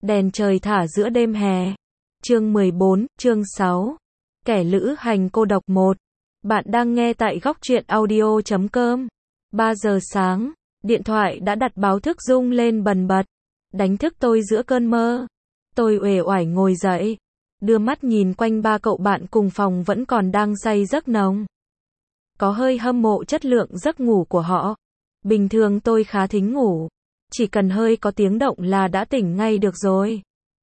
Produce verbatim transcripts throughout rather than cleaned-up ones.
Đèn trời thả giữa đêm hè. Chương mười bốn, chương sáu. Kẻ lữ hành cô độc một. Bạn đang nghe tại góc truyện audio chấm com. ba giờ sáng, điện thoại đã đặt báo thức rung lên bần bật, đánh thức tôi giữa cơn mơ. Tôi uể oải ngồi dậy, đưa mắt nhìn quanh ba cậu bạn cùng phòng vẫn còn đang say giấc nồng. Có hơi hâm mộ chất lượng giấc ngủ của họ. Bình thường tôi khá thính ngủ, chỉ cần hơi có tiếng động là đã tỉnh ngay được rồi.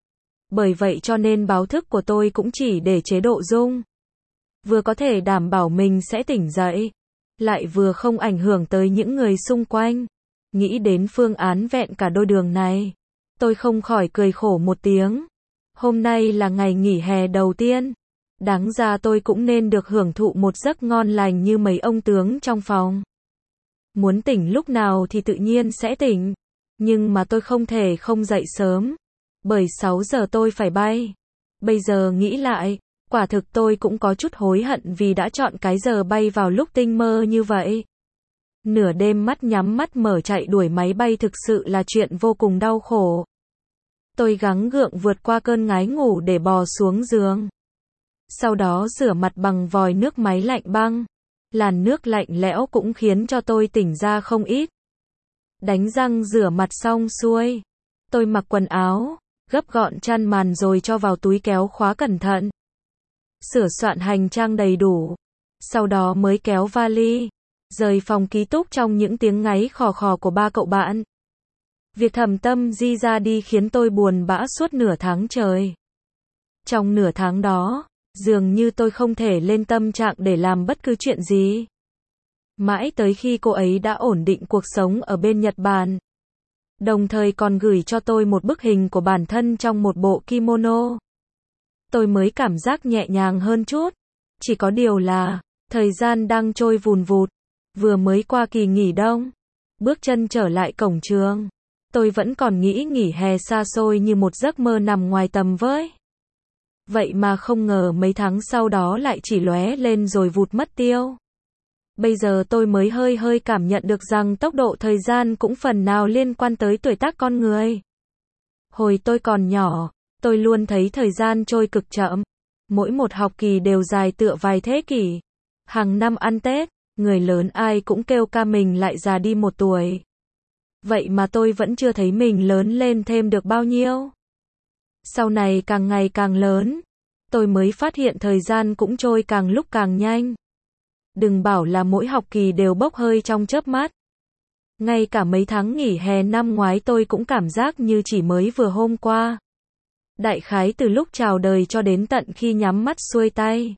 Bởi vậy cho nên báo thức của tôi cũng chỉ để chế độ rung. Vừa có thể đảm bảo mình sẽ tỉnh dậy, lại vừa không ảnh hưởng tới những người xung quanh. Nghĩ đến phương án vẹn cả đôi đường này, tôi không khỏi cười khổ một tiếng. Hôm nay là ngày nghỉ hè đầu tiên. Đáng ra tôi cũng nên được hưởng thụ một giấc ngon lành như mấy ông tướng trong phòng. Muốn tỉnh lúc nào thì tự nhiên sẽ tỉnh. Nhưng mà tôi không thể không dậy sớm. Bởi sáu giờ tôi phải bay. Bây giờ nghĩ lại, quả thực tôi cũng có chút hối hận vì đã chọn cái giờ bay vào lúc tinh mơ như vậy. Nửa đêm mắt nhắm mắt mở chạy đuổi máy bay thực sự là chuyện vô cùng đau khổ. Tôi gắng gượng vượt qua cơn ngái ngủ để bò xuống giường. Sau đó rửa mặt bằng vòi nước máy lạnh băng. Làn nước lạnh lẽo cũng khiến cho tôi tỉnh ra không ít. Đánh răng rửa mặt xong xuôi, tôi mặc quần áo, gấp gọn chăn màn rồi cho vào túi kéo khóa cẩn thận. Sửa soạn hành trang đầy đủ. Sau đó mới kéo vali, rời phòng ký túc trong những tiếng ngáy khò khò của ba cậu bạn. Việc thầm tâm di ra đi khiến tôi buồn bã suốt nửa tháng trời. Trong nửa tháng đó, dường như tôi không thể lên tâm trạng để làm bất cứ chuyện gì. Mãi tới khi cô ấy đã ổn định cuộc sống ở bên Nhật Bản. Đồng thời còn gửi cho tôi một bức hình của bản thân trong một bộ kimono. Tôi mới cảm giác nhẹ nhàng hơn chút. Chỉ có điều là, thời gian đang trôi vùn vụt. Vừa mới qua kỳ nghỉ đông. Bước chân trở lại cổng trường. Tôi vẫn còn nghĩ nghỉ hè xa xôi như một giấc mơ nằm ngoài tầm với. Vậy mà không ngờ mấy tháng sau đó lại chỉ lóe lên rồi vụt mất tiêu. Bây giờ tôi mới hơi hơi cảm nhận được rằng tốc độ thời gian cũng phần nào liên quan tới tuổi tác con người. Hồi tôi còn nhỏ, tôi luôn thấy thời gian trôi cực chậm. Mỗi một học kỳ đều dài tựa vài thế kỷ. Hàng năm ăn Tết, người lớn ai cũng kêu ca mình lại già đi một tuổi. Vậy mà tôi vẫn chưa thấy mình lớn lên thêm được bao nhiêu. Sau này càng ngày càng lớn, tôi mới phát hiện thời gian cũng trôi càng lúc càng nhanh. Đừng bảo là mỗi học kỳ đều bốc hơi trong chớp mắt. Ngay cả mấy tháng nghỉ hè năm ngoái tôi cũng cảm giác như chỉ mới vừa hôm qua. Đại khái từ lúc chào đời cho đến tận khi nhắm mắt xuôi tay.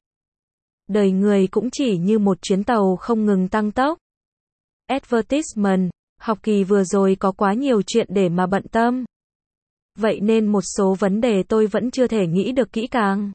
Đời người cũng chỉ như một chuyến tàu không ngừng tăng tốc. Advertisement, học kỳ vừa rồi có quá nhiều chuyện để mà bận tâm. Vậy nên một số vấn đề tôi vẫn chưa thể nghĩ được kỹ càng.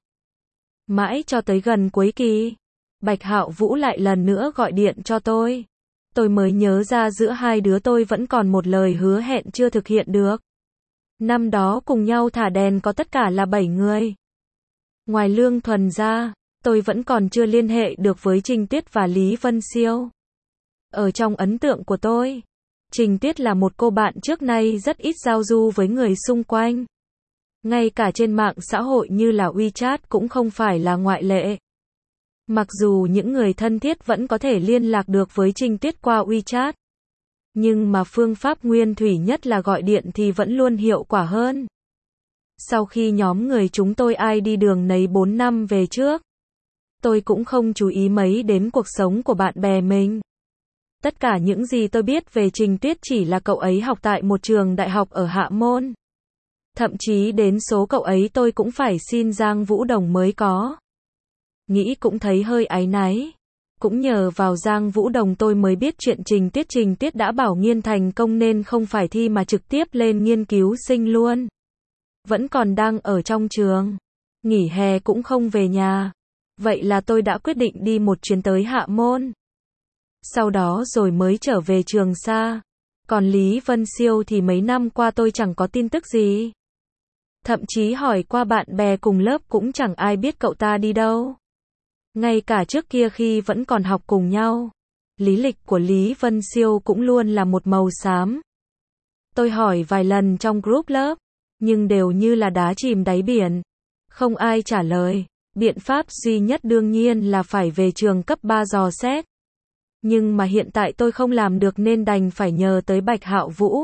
Mãi cho tới gần cuối kỳ, Bạch Hạo Vũ lại lần nữa gọi điện cho tôi. Tôi mới nhớ ra giữa hai đứa tôi vẫn còn một lời hứa hẹn chưa thực hiện được. Năm đó cùng nhau thả đèn có tất cả là bảy người. Ngoài Lương Thuần ra, tôi vẫn còn chưa liên hệ được với Trình Tuyết và Lý Vân Siêu. Ở trong ấn tượng của tôi, Trình Tuyết là một cô bạn trước nay rất ít giao du với người xung quanh. Ngay cả trên mạng xã hội như là WeChat cũng không phải là ngoại lệ. Mặc dù những người thân thiết vẫn có thể liên lạc được với Trình Tuyết qua WeChat. Nhưng mà phương pháp nguyên thủy nhất là gọi điện thì vẫn luôn hiệu quả hơn. Sau khi nhóm người chúng tôi ai đi đường nấy bốn năm về trước, tôi cũng không chú ý mấy đến cuộc sống của bạn bè mình. Tất cả những gì tôi biết về Trình Tuyết chỉ là cậu ấy học tại một trường đại học ở Hạ Môn. Thậm chí đến số cậu ấy tôi cũng phải xin Giang Vũ Đồng mới có. Nghĩ cũng thấy hơi áy náy. Cũng nhờ vào Giang Vũ Đồng tôi mới biết chuyện Trình Tuyết Trình Tuyết đã bảo nghiên thành công nên không phải thi mà trực tiếp lên nghiên cứu sinh luôn. Vẫn còn đang ở trong trường. Nghỉ hè cũng không về nhà. Vậy là tôi đã quyết định đi một chuyến tới Hạ Môn. Sau đó rồi mới trở về Trường Sa. Còn Lý Vân Siêu thì mấy năm qua tôi chẳng có tin tức gì. Thậm chí hỏi qua bạn bè cùng lớp cũng chẳng ai biết cậu ta đi đâu. Ngay cả trước kia khi vẫn còn học cùng nhau, lý lịch của Lý Vân Siêu cũng luôn là một màu xám. Tôi hỏi vài lần trong group lớp, nhưng đều như là đá chìm đáy biển. Không ai trả lời. Biện pháp duy nhất đương nhiên là phải về trường cấp ba dò xét. Nhưng mà hiện tại tôi không làm được nên đành phải nhờ tới Bạch Hạo Vũ.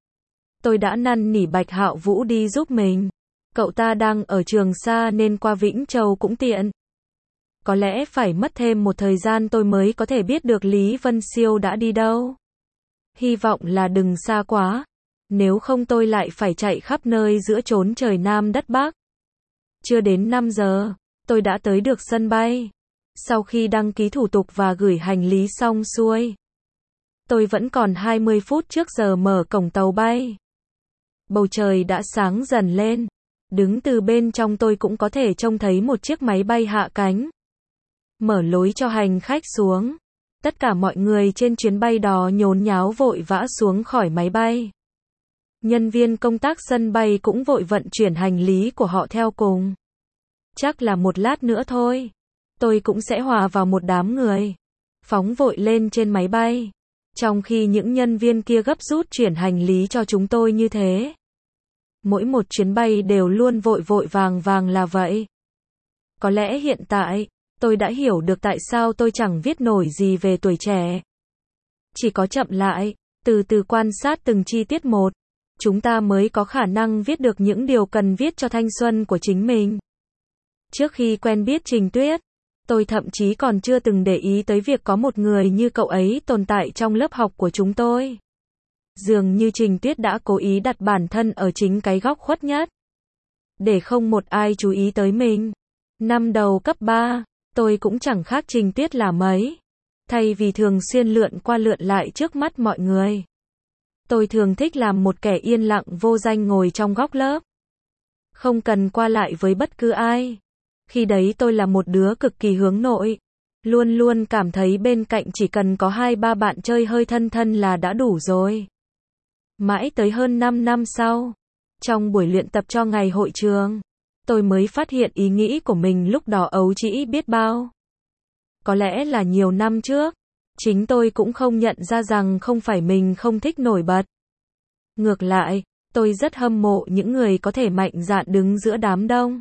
Tôi đã năn nỉ Bạch Hạo Vũ đi giúp mình. Cậu ta đang ở Trường Sa nên qua Vĩnh Châu cũng tiện. Có lẽ phải mất thêm một thời gian tôi mới có thể biết được Lý Vân Siêu đã đi đâu. Hy vọng là đừng xa quá. Nếu không tôi lại phải chạy khắp nơi giữa chốn trời Nam đất Bắc. Chưa đến năm giờ, tôi đã tới được sân bay. Sau khi đăng ký thủ tục và gửi hành lý xong xuôi, tôi vẫn còn hai mươi phút trước giờ mở cổng tàu bay. Bầu trời đã sáng dần lên. Đứng từ bên trong tôi cũng có thể trông thấy một chiếc máy bay hạ cánh. Mở lối cho hành khách xuống. Tất cả mọi người trên chuyến bay đó nhốn nháo vội vã xuống khỏi máy bay. Nhân viên công tác sân bay cũng vội vận chuyển hành lý của họ theo cùng. Chắc là một lát nữa thôi, tôi cũng sẽ hòa vào một đám người, phóng vội lên trên máy bay. Trong khi những nhân viên kia gấp rút chuyển hành lý cho chúng tôi như thế. Mỗi một chuyến bay đều luôn vội vội vàng vàng là vậy. Có lẽ hiện tại, tôi đã hiểu được tại sao tôi chẳng viết nổi gì về tuổi trẻ. Chỉ có chậm lại, từ từ quan sát từng chi tiết một, chúng ta mới có khả năng viết được những điều cần viết cho thanh xuân của chính mình. Trước khi quen biết Trình Tuyết, tôi thậm chí còn chưa từng để ý tới việc có một người như cậu ấy tồn tại trong lớp học của chúng tôi. Dường như Trình Tuyết đã cố ý đặt bản thân ở chính cái góc khuất nhất, để không một ai chú ý tới mình. Năm đầu cấp ba, tôi cũng chẳng khác Trình Tuyết là mấy. Thay vì thường xuyên lượn qua lượn lại trước mắt mọi người, tôi thường thích làm một kẻ yên lặng vô danh ngồi trong góc lớp. Không cần qua lại với bất cứ ai. Khi đấy tôi là một đứa cực kỳ hướng nội. Luôn luôn cảm thấy bên cạnh chỉ cần có hai ba bạn chơi hơi thân thân là đã đủ rồi. Mãi tới hơn năm năm sau, trong buổi luyện tập cho ngày hội trường, tôi mới phát hiện ý nghĩ của mình lúc đó ấu trĩ biết bao. Có lẽ là nhiều năm trước, chính tôi cũng không nhận ra rằng không phải mình không thích nổi bật. Ngược lại, tôi rất hâm mộ những người có thể mạnh dạn đứng giữa đám đông,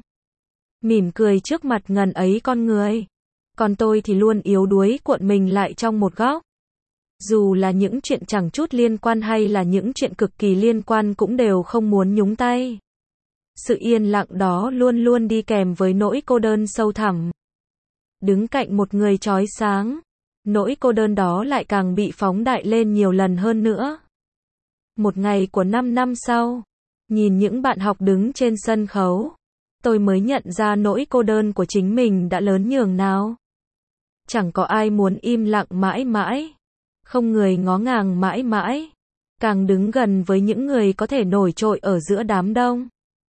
mỉm cười trước mặt ngần ấy con người. Còn tôi thì luôn yếu đuối cuộn mình lại trong một góc. Dù là những chuyện chẳng chút liên quan hay là những chuyện cực kỳ liên quan cũng đều không muốn nhúng tay. Sự yên lặng đó luôn luôn đi kèm với nỗi cô đơn sâu thẳm. Đứng cạnh một người chói sáng, nỗi cô đơn đó lại càng bị phóng đại lên nhiều lần hơn nữa. Một ngày của năm năm sau, nhìn những bạn học đứng trên sân khấu, tôi mới nhận ra nỗi cô đơn của chính mình đã lớn nhường nào. Chẳng có ai muốn im lặng mãi mãi, không người ngó ngàng mãi mãi, càng đứng gần với những người có thể nổi trội ở giữa đám đông,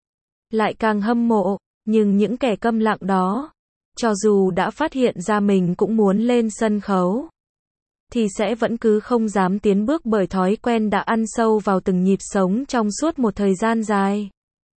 lại càng hâm mộ. Nhưng những kẻ câm lặng đó, cho dù đã phát hiện ra mình cũng muốn lên sân khấu, thì sẽ vẫn cứ không dám tiến bước bởi thói quen đã ăn sâu vào từng nhịp sống trong suốt một thời gian dài.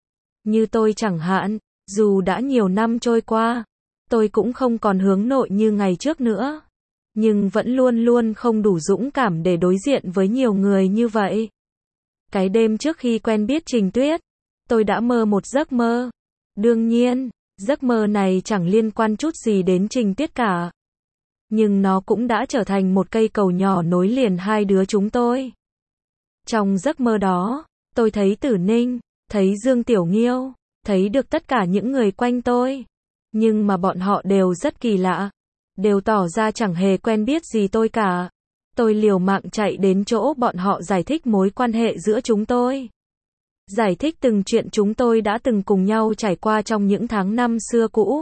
Như tôi chẳng hạn, dù đã nhiều năm trôi qua, tôi cũng không còn hướng nội như ngày trước nữa, nhưng vẫn luôn luôn không đủ dũng cảm để đối diện với nhiều người như vậy. Cái đêm trước khi quen biết Trình Tuyết, tôi đã mơ một giấc mơ. Đương nhiên, giấc mơ này chẳng liên quan chút gì đến Trình Tuyết cả. Nhưng nó cũng đã trở thành một cây cầu nhỏ nối liền hai đứa chúng tôi. Trong giấc mơ đó, tôi thấy Tử Ninh, thấy Dương Tiểu Nghiêu, thấy được tất cả những người quanh tôi. Nhưng mà bọn họ đều rất kỳ lạ, đều tỏ ra chẳng hề quen biết gì tôi cả. Tôi liều mạng chạy đến chỗ bọn họ giải thích mối quan hệ giữa chúng tôi. Giải thích từng chuyện chúng tôi đã từng cùng nhau trải qua trong những tháng năm xưa cũ.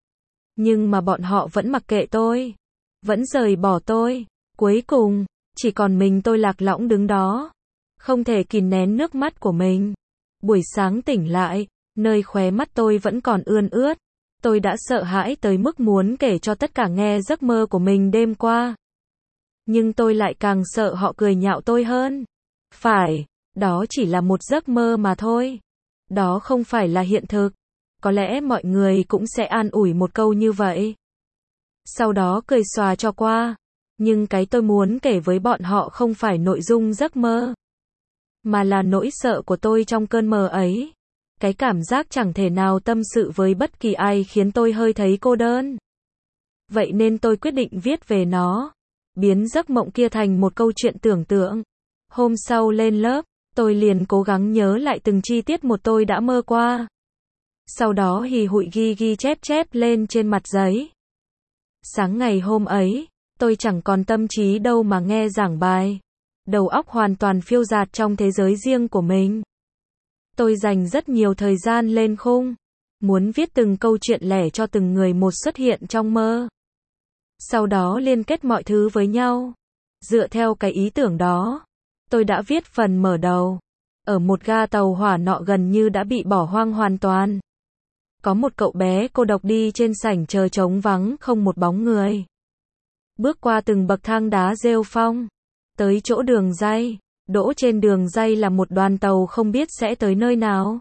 Nhưng mà bọn họ vẫn mặc kệ tôi, vẫn rời bỏ tôi. Cuối cùng, chỉ còn mình tôi lạc lõng đứng đó, không thể kìm nén nước mắt của mình. Buổi sáng tỉnh lại, nơi khóe mắt tôi vẫn còn ươn ướt. Tôi đã sợ hãi tới mức muốn kể cho tất cả nghe giấc mơ của mình đêm qua. Nhưng tôi lại càng sợ họ cười nhạo tôi hơn. Phải, đó chỉ là một giấc mơ mà thôi. Đó không phải là hiện thực. Có lẽ mọi người cũng sẽ an ủi một câu như vậy, sau đó cười xòa cho qua. Nhưng cái tôi muốn kể với bọn họ không phải nội dung giấc mơ, mà là nỗi sợ của tôi trong cơn mơ ấy. Cái cảm giác chẳng thể nào tâm sự với bất kỳ ai khiến tôi hơi thấy cô đơn. Vậy nên tôi quyết định viết về nó, biến giấc mộng kia thành một câu chuyện tưởng tượng. Hôm sau lên lớp, tôi liền cố gắng nhớ lại từng chi tiết một tôi đã mơ qua. Sau đó hì hụi ghi ghi chép chép lên trên mặt giấy. Sáng ngày hôm ấy, tôi chẳng còn tâm trí đâu mà nghe giảng bài. Đầu óc hoàn toàn phiêu dạt trong thế giới riêng của mình. Tôi dành rất nhiều thời gian lên khung, muốn viết từng câu chuyện lẻ cho từng người một xuất hiện trong mơ. Sau đó liên kết mọi thứ với nhau. Dựa theo cái ý tưởng đó, tôi đã viết phần mở đầu. Ở một ga tàu hỏa nọ gần như đã bị bỏ hoang hoàn toàn. Có một cậu bé cô độc đi trên sảnh chờ trống vắng không một bóng người. Bước qua từng bậc thang đá rêu phong, tới chỗ đường ray. Đỗ trên đường ray là một đoàn tàu không biết sẽ tới nơi nào.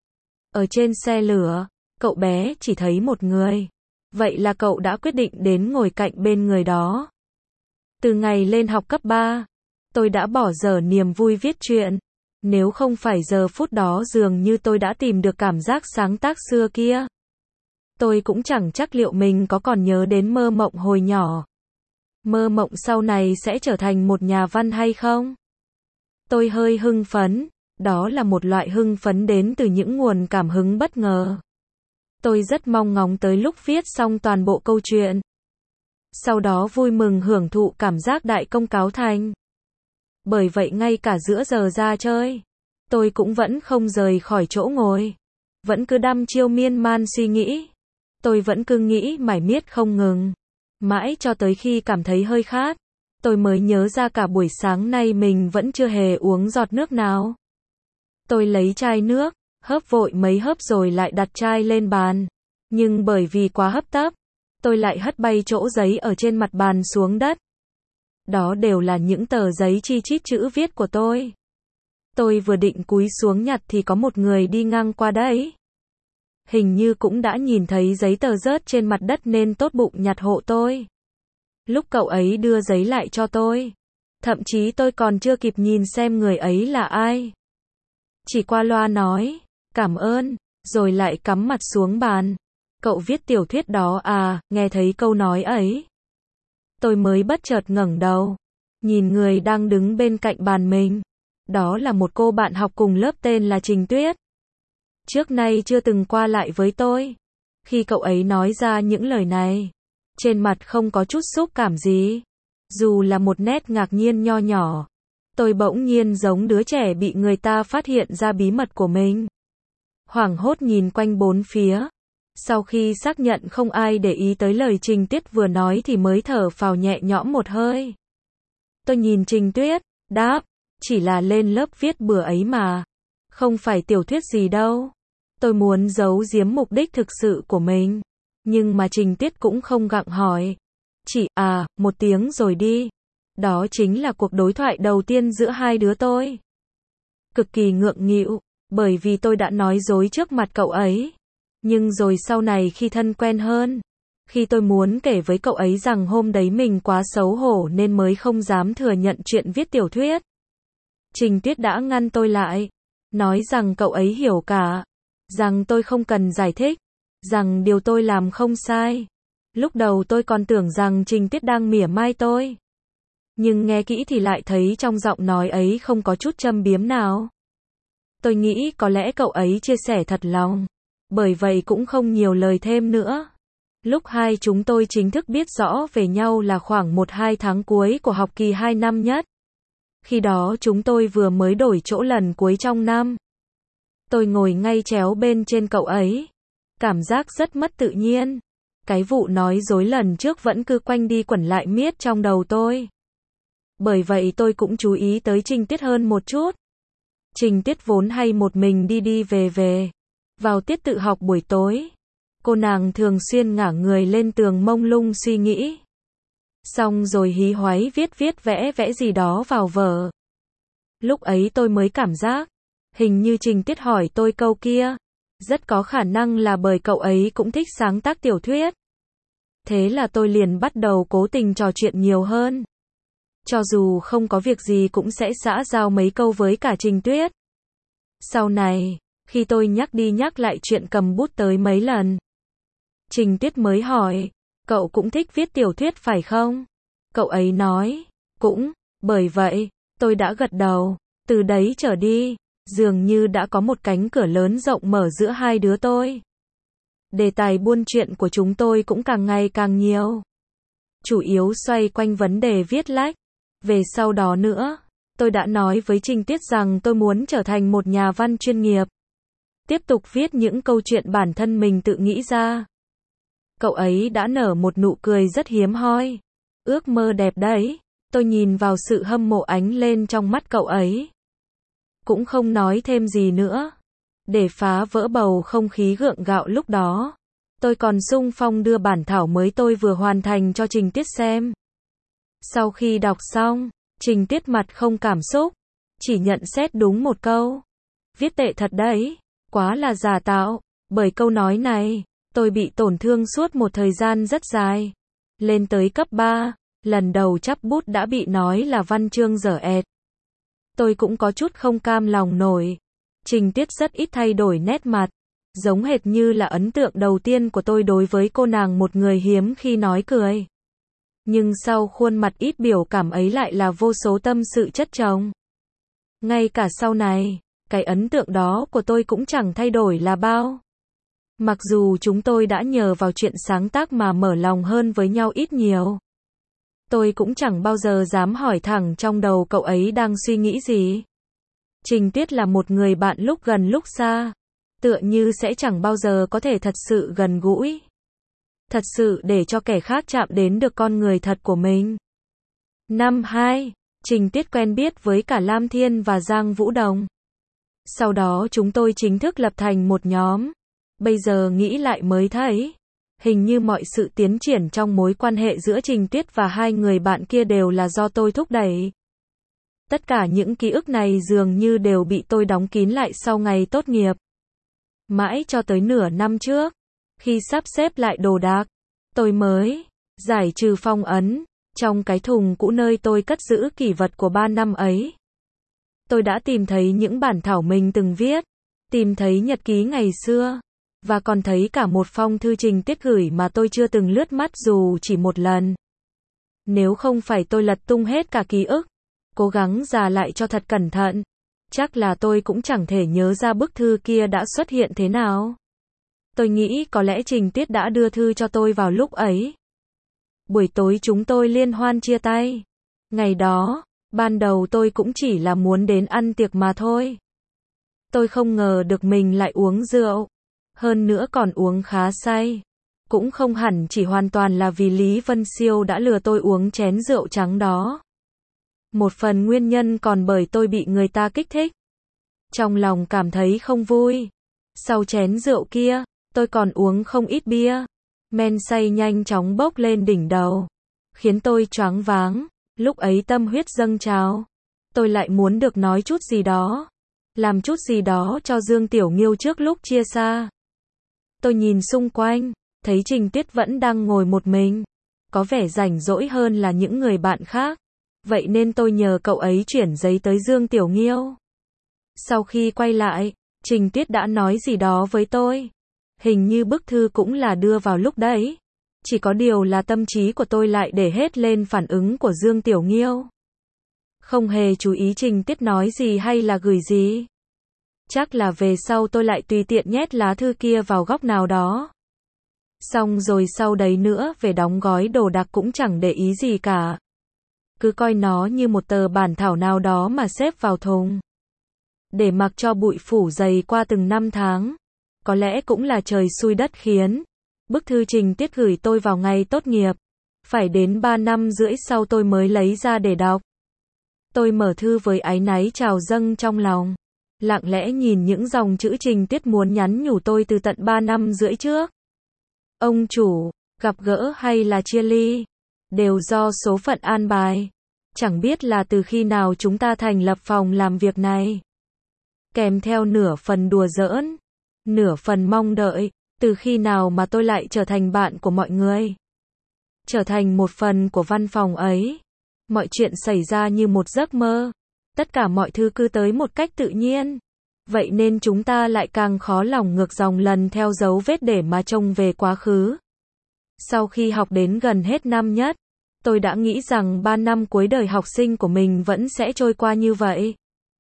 Ở trên xe lửa, cậu bé chỉ thấy một người. Vậy là cậu đã quyết định đến ngồi cạnh bên người đó. Từ ngày lên học cấp ba, tôi đã bỏ dở niềm vui viết truyện. Nếu không phải giờ phút đó dường như tôi đã tìm được cảm giác sáng tác xưa kia. Tôi cũng chẳng chắc liệu mình có còn nhớ đến mơ mộng hồi nhỏ. Mơ mộng sau này sẽ trở thành một nhà văn hay không? Tôi hơi hưng phấn, đó là một loại hưng phấn đến từ những nguồn cảm hứng bất ngờ. Tôi rất mong ngóng tới lúc viết xong toàn bộ câu chuyện. Sau đó vui mừng hưởng thụ cảm giác đại công cáo thành. Bởi vậy ngay cả giữa giờ ra chơi, tôi cũng vẫn không rời khỏi chỗ ngồi. Vẫn cứ đăm chiêu miên man suy nghĩ. Tôi vẫn cứ nghĩ mải miết không ngừng. Mãi cho tới khi cảm thấy hơi khát, tôi mới nhớ ra cả buổi sáng nay mình vẫn chưa hề uống giọt nước nào. Tôi lấy chai nước, hớp vội mấy hớp rồi lại đặt chai lên bàn. Nhưng bởi vì quá hấp tấp, tôi lại hất bay chỗ giấy ở trên mặt bàn xuống đất. Đó đều là những tờ giấy chi chít chữ viết của tôi. Tôi vừa định cúi xuống nhặt thì có một người đi ngang qua đấy. Hình như cũng đã nhìn thấy giấy tờ rớt trên mặt đất nên tốt bụng nhặt hộ tôi. Lúc cậu ấy đưa giấy lại cho tôi, thậm chí tôi còn chưa kịp nhìn xem người ấy là ai. Chỉ qua loa nói, cảm ơn, rồi lại cắm mặt xuống bàn. Cậu viết tiểu thuyết đó à? Nghe thấy câu nói ấy, tôi mới bất chợt ngẩng đầu, nhìn người đang đứng bên cạnh bàn mình. Đó là một cô bạn học cùng lớp tên là Trình Tuyết. Trước nay chưa từng qua lại với tôi. Khi cậu ấy nói ra những lời này, trên mặt không có chút xúc cảm gì. Dù là một nét ngạc nhiên nho nhỏ. Tôi bỗng nhiên giống đứa trẻ bị người ta phát hiện ra bí mật của mình. Hoảng hốt nhìn quanh bốn phía. Sau khi xác nhận không ai để ý tới lời Trình Tuyết vừa nói thì mới thở phào nhẹ nhõm một hơi. Tôi nhìn Trình Tuyết, đáp, chỉ là lên lớp viết bữa ấy mà. Không phải tiểu thuyết gì đâu. Tôi muốn giấu giếm mục đích thực sự của mình. Nhưng mà Trình Tuyết cũng không gặng hỏi. Chỉ, à, một tiếng rồi đi. Đó chính là cuộc đối thoại đầu tiên giữa hai đứa tôi. Cực kỳ ngượng nghịu, bởi vì tôi đã nói dối trước mặt cậu ấy. Nhưng rồi sau này khi thân quen hơn, khi tôi muốn kể với cậu ấy rằng hôm đấy mình quá xấu hổ nên mới không dám thừa nhận chuyện viết tiểu thuyết, Trình Tuyết đã ngăn tôi lại, nói rằng cậu ấy hiểu cả, rằng tôi không cần giải thích, rằng điều tôi làm không sai. Lúc đầu tôi còn tưởng rằng Trình Tuyết đang mỉa mai tôi. Nhưng nghe kỹ thì lại thấy trong giọng nói ấy không có chút châm biếm nào. Tôi nghĩ có lẽ cậu ấy chia sẻ thật lòng. Bởi vậy cũng không nhiều lời thêm nữa. Lúc hai chúng tôi chính thức biết rõ về nhau là khoảng một hai tháng cuối của học kỳ hai năm nhất. Khi đó chúng tôi vừa mới đổi chỗ lần cuối trong năm. Tôi ngồi ngay chéo bên trên cậu ấy. Cảm giác rất mất tự nhiên. Cái vụ nói dối lần trước vẫn cứ quanh đi quẩn lại miết trong đầu tôi. Bởi vậy tôi cũng chú ý tới Trình Tuyết hơn một chút. Trình Tuyết vốn hay một mình đi đi về về. Vào tiết tự học buổi tối, cô nàng thường xuyên ngả người lên tường mông lung suy nghĩ. Xong rồi hí hoáy viết viết vẽ vẽ gì đó vào vở. Lúc ấy tôi mới cảm giác, hình như Trình Tuyết hỏi tôi câu kia, rất có khả năng là bởi cậu ấy cũng thích sáng tác tiểu thuyết. Thế là tôi liền bắt đầu cố tình trò chuyện nhiều hơn. Cho dù không có việc gì cũng sẽ xã giao mấy câu với cả Trình Tuyết. Sau này, Khi tôi nhắc đi nhắc lại chuyện cầm bút tới mấy lần, Trình Tuyết mới hỏi, cậu cũng thích viết tiểu thuyết phải không? Cậu ấy nói, cũng, bởi vậy, tôi đã gật đầu. Từ đấy trở đi, dường như đã có một cánh cửa lớn rộng mở giữa hai đứa tôi. Đề tài buôn chuyện của chúng tôi cũng càng ngày càng nhiều. Chủ yếu xoay quanh vấn đề viết lách. Về sau đó nữa, tôi đã nói với Trình Tuyết rằng tôi muốn trở thành một nhà văn chuyên nghiệp. Tiếp tục viết những câu chuyện bản thân mình tự nghĩ ra. Cậu ấy đã nở một nụ cười rất hiếm hoi. Ước mơ đẹp đấy. Tôi nhìn vào sự hâm mộ ánh lên trong mắt cậu ấy. Cũng không nói thêm gì nữa. Để phá vỡ bầu không khí gượng gạo lúc đó, tôi còn xung phong đưa bản thảo mới tôi vừa hoàn thành cho Trình Tuyết xem. Sau khi đọc xong, Trình Tuyết mặt không cảm xúc, chỉ nhận xét đúng một câu. Viết tệ thật đấy, quá là giả tạo. Bởi câu nói này, tôi bị tổn thương suốt một thời gian rất dài. Lên tới cấp ba, lần đầu chắp bút đã bị nói là văn chương dở ẹt. Tôi cũng có chút không cam lòng nổi. Trình Tuyết rất ít thay đổi nét mặt, giống hệt như là ấn tượng đầu tiên của tôi đối với cô nàng một người hiếm khi nói cười. Nhưng sau khuôn mặt ít biểu cảm ấy lại là vô số tâm sự chất chồng. Ngay cả sau này, cái ấn tượng đó của tôi cũng chẳng thay đổi là bao. Mặc dù chúng tôi đã nhờ vào chuyện sáng tác mà mở lòng hơn với nhau ít nhiều. Tôi cũng chẳng bao giờ dám hỏi thẳng trong đầu cậu ấy đang suy nghĩ gì. Trình Tuyết là một người bạn lúc gần lúc xa, tựa như sẽ chẳng bao giờ có thể thật sự gần gũi. Thật sự để cho kẻ khác chạm đến được con người thật của mình. Năm hai, Trình Tuyết quen biết với cả Lam Thiên và Giang Vũ Đồng. Sau đó chúng tôi chính thức lập thành một nhóm. Bây giờ nghĩ lại mới thấy, hình như mọi sự tiến triển trong mối quan hệ giữa Trình Tuyết và hai người bạn kia đều là do tôi thúc đẩy. Tất cả những ký ức này dường như đều bị tôi đóng kín lại sau ngày tốt nghiệp. Mãi cho tới nửa năm trước, khi sắp xếp lại đồ đạc, tôi mới giải trừ phong ấn trong cái thùng cũ nơi tôi cất giữ kỷ vật của ba năm ấy. Tôi đã tìm thấy những bản thảo mình từng viết, tìm thấy nhật ký ngày xưa, và còn thấy cả một phong thư Trình Tuyết gửi mà tôi chưa từng lướt mắt dù chỉ một lần. Nếu không phải tôi lật tung hết cả ký ức, cố gắng dà lại cho thật cẩn thận, chắc là tôi cũng chẳng thể nhớ ra bức thư kia đã xuất hiện thế nào. Tôi nghĩ có lẽ Trình Tuyết đã đưa thư cho tôi vào lúc ấy. Buổi tối chúng tôi liên hoan chia tay. Ngày đó, ban đầu tôi cũng chỉ là muốn đến ăn tiệc mà thôi. Tôi không ngờ được mình lại uống rượu. Hơn nữa còn uống khá say. Cũng không hẳn chỉ hoàn toàn là vì Lý Vân Siêu đã lừa tôi uống chén rượu trắng đó. Một phần nguyên nhân còn bởi tôi bị người ta kích thích. Trong lòng cảm thấy không vui. Sau chén rượu kia, tôi còn uống không ít bia. Men say nhanh chóng bốc lên đỉnh đầu, khiến tôi choáng váng. Lúc ấy tâm huyết dâng trào. Tôi lại muốn được nói chút gì đó, làm chút gì đó cho Dương Tiểu Nghiêu trước lúc chia xa. Tôi nhìn xung quanh, thấy Trình Tuyết vẫn đang ngồi một mình, có vẻ rảnh rỗi hơn là những người bạn khác. Vậy nên tôi nhờ cậu ấy chuyển giấy tới Dương Tiểu Nghiêu. Sau khi quay lại, Trình Tuyết đã nói gì đó với tôi. Hình như bức thư cũng là đưa vào lúc đấy. Chỉ có điều là tâm trí của tôi lại để hết lên phản ứng của Dương Tiểu Nghiêu. Không hề chú ý Trình Tuyết nói gì hay là gửi gì. Chắc là về sau tôi lại tùy tiện nhét lá thư kia vào góc nào đó. Xong rồi sau đấy nữa về đóng gói đồ đạc cũng chẳng để ý gì cả. Cứ coi nó như một tờ bản thảo nào đó mà xếp vào thùng. Để mặc cho bụi phủ dày qua từng năm tháng. Có lẽ cũng là trời xui đất khiến. Bức thư Trình Tuyết gửi tôi vào ngày tốt nghiệp. Phải đến ba năm rưỡi sau tôi mới lấy ra để đọc. Tôi mở thư với áy náy trào dâng trong lòng. Lặng lẽ nhìn những dòng chữ Trình Tuyết muốn nhắn nhủ tôi từ tận ba năm rưỡi trước. Ông chủ, gặp gỡ hay là chia ly, đều do số phận an bài. Chẳng biết là từ khi nào chúng ta thành lập phòng làm việc này. Kèm theo nửa phần đùa giỡn, nửa phần mong đợi, từ khi nào mà tôi lại trở thành bạn của mọi người. Trở thành một phần của văn phòng ấy. Mọi chuyện xảy ra như một giấc mơ. Tất cả mọi thứ cứ tới một cách tự nhiên. Vậy nên chúng ta lại càng khó lòng ngược dòng lần theo dấu vết để mà trông về quá khứ. Sau khi học đến gần hết năm nhất, tôi đã nghĩ rằng ba năm cuối đời học sinh của mình vẫn sẽ trôi qua như vậy.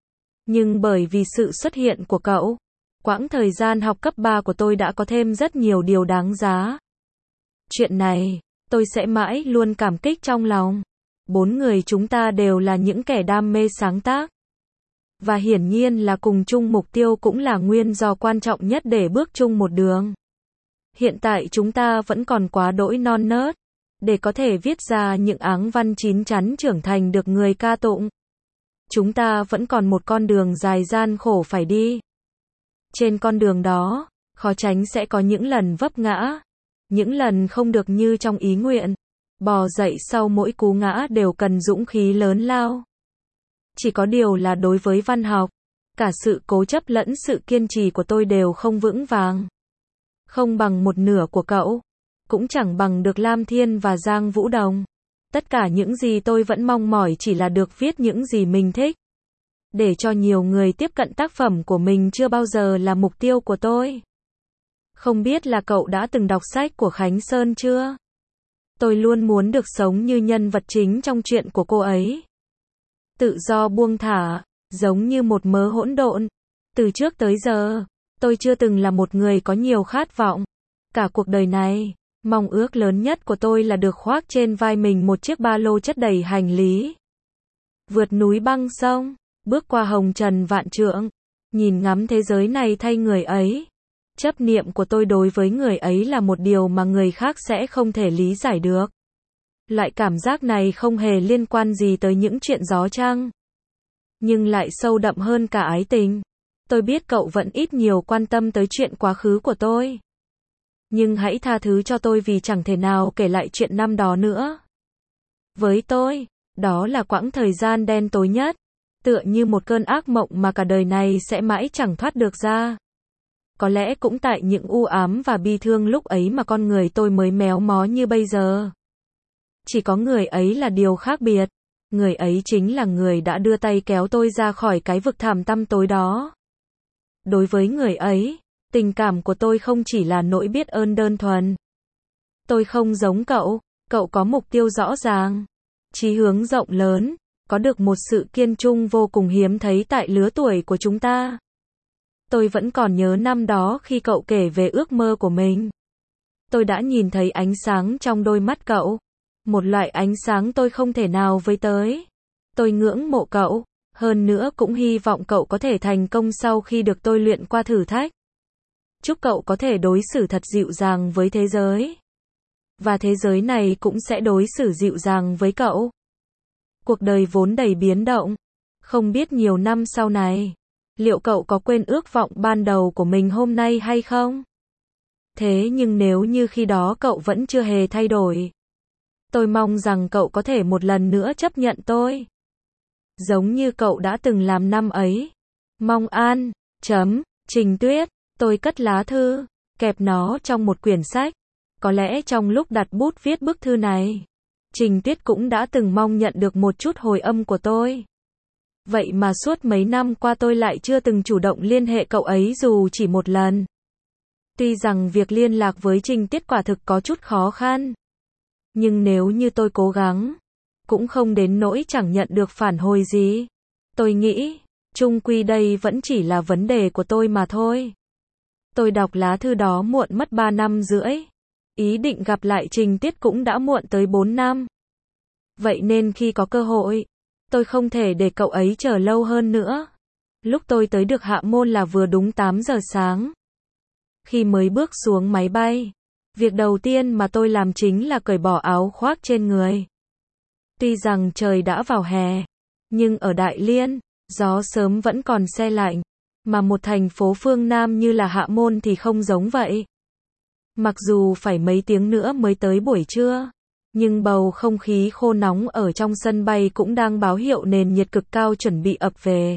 Nhưng bởi vì sự xuất hiện của cậu, quãng thời gian học cấp ba của tôi đã có thêm rất nhiều điều đáng giá. Chuyện này, tôi sẽ mãi luôn cảm kích trong lòng. Bốn người chúng ta đều là những kẻ đam mê sáng tác. Và hiển nhiên là cùng chung mục tiêu cũng là nguyên do quan trọng nhất để bước chung một đường. Hiện tại chúng ta vẫn còn quá đỗi non nớt, để có thể viết ra những áng văn chín chắn trưởng thành được người ca tụng. Chúng ta vẫn còn một con đường dài gian khổ phải đi. Trên con đường đó, khó tránh sẽ có những lần vấp ngã, những lần không được như trong ý nguyện. Bò dậy sau mỗi cú ngã đều cần dũng khí lớn lao. Chỉ có điều là đối với văn học, cả sự cố chấp lẫn sự kiên trì của tôi đều không vững vàng. Không bằng một nửa của cậu, cũng chẳng bằng được Lam Thiên và Giang Vũ Đồng. Tất cả những gì tôi vẫn mong mỏi chỉ là được viết những gì mình thích. Để cho nhiều người tiếp cận tác phẩm của mình chưa bao giờ là mục tiêu của tôi. Không biết là cậu đã từng đọc sách của Khánh Sơn chưa? Tôi luôn muốn được sống như nhân vật chính trong chuyện của cô ấy. Tự do buông thả, giống như một mớ hỗn độn. Từ trước tới giờ, tôi chưa từng là một người có nhiều khát vọng. Cả cuộc đời này, mong ước lớn nhất của tôi là được khoác trên vai mình một chiếc ba lô chất đầy hành lý. Vượt núi băng sông, bước qua hồng trần vạn trượng, nhìn ngắm thế giới này thay người ấy. Chấp niệm của tôi đối với người ấy là một điều mà người khác sẽ không thể lý giải được. Loại cảm giác này không hề liên quan gì tới những chuyện gió trăng, nhưng lại sâu đậm hơn cả ái tình. Tôi biết cậu vẫn ít nhiều quan tâm tới chuyện quá khứ của tôi. Nhưng hãy tha thứ cho tôi vì chẳng thể nào kể lại chuyện năm đó nữa. Với tôi, đó là quãng thời gian đen tối nhất, tựa như một cơn ác mộng mà cả đời này sẽ mãi chẳng thoát được ra. Có lẽ cũng tại những u ám và bi thương lúc ấy mà con người tôi mới méo mó như bây giờ. Chỉ có người ấy là điều khác biệt. Người ấy chính là người đã đưa tay kéo tôi ra khỏi cái vực thẳm tăm tối đó. Đối với người ấy, tình cảm của tôi không chỉ là nỗi biết ơn đơn thuần. Tôi không giống cậu, cậu có mục tiêu rõ ràng, chí hướng rộng lớn, có được một sự kiên trung vô cùng hiếm thấy tại lứa tuổi của chúng ta. Tôi vẫn còn nhớ năm đó khi cậu kể về ước mơ của mình. Tôi đã nhìn thấy ánh sáng trong đôi mắt cậu. Một loại ánh sáng tôi không thể nào với tới. Tôi ngưỡng mộ cậu, hơn nữa cũng hy vọng cậu có thể thành công sau khi được tôi luyện qua thử thách. Chúc cậu có thể đối xử thật dịu dàng với thế giới. Và thế giới này cũng sẽ đối xử dịu dàng với cậu. Cuộc đời vốn đầy biến động. Không biết nhiều năm sau này, liệu cậu có quên ước vọng ban đầu của mình hôm nay hay không? Thế nhưng nếu như khi đó cậu vẫn chưa hề thay đổi, tôi mong rằng cậu có thể một lần nữa chấp nhận tôi. Giống như cậu đã từng làm năm ấy. Mong An, chấm, Trình Tuyết, tôi cất lá thư, kẹp nó trong một quyển sách. Có lẽ trong lúc đặt bút viết bức thư này, Trình Tuyết cũng đã từng mong nhận được một chút hồi âm của tôi. Vậy mà suốt mấy năm qua tôi lại chưa từng chủ động liên hệ cậu ấy dù chỉ một lần. Tuy rằng việc liên lạc với Trình Tuyết quả thực có chút khó khăn. Nhưng nếu như tôi cố gắng, cũng không đến nỗi chẳng nhận được phản hồi gì. Tôi nghĩ, chung quy đây vẫn chỉ là vấn đề của tôi mà thôi. Tôi đọc lá thư đó muộn mất ba năm rưỡi. Ý định gặp lại Trình Tuyết cũng đã muộn tới bốn năm. Vậy nên khi có cơ hội, tôi không thể để cậu ấy chờ lâu hơn nữa. Lúc tôi tới được Hạ Môn là vừa đúng tám giờ sáng. Khi mới bước xuống máy bay, việc đầu tiên mà tôi làm chính là cởi bỏ áo khoác trên người. Tuy rằng trời đã vào hè, nhưng ở Đại Liên, gió sớm vẫn còn se lạnh, mà một thành phố phương Nam như là Hạ Môn thì không giống vậy. Mặc dù phải mấy tiếng nữa mới tới buổi trưa, nhưng bầu không khí khô nóng ở trong sân bay cũng đang báo hiệu nền nhiệt cực cao chuẩn bị ập về.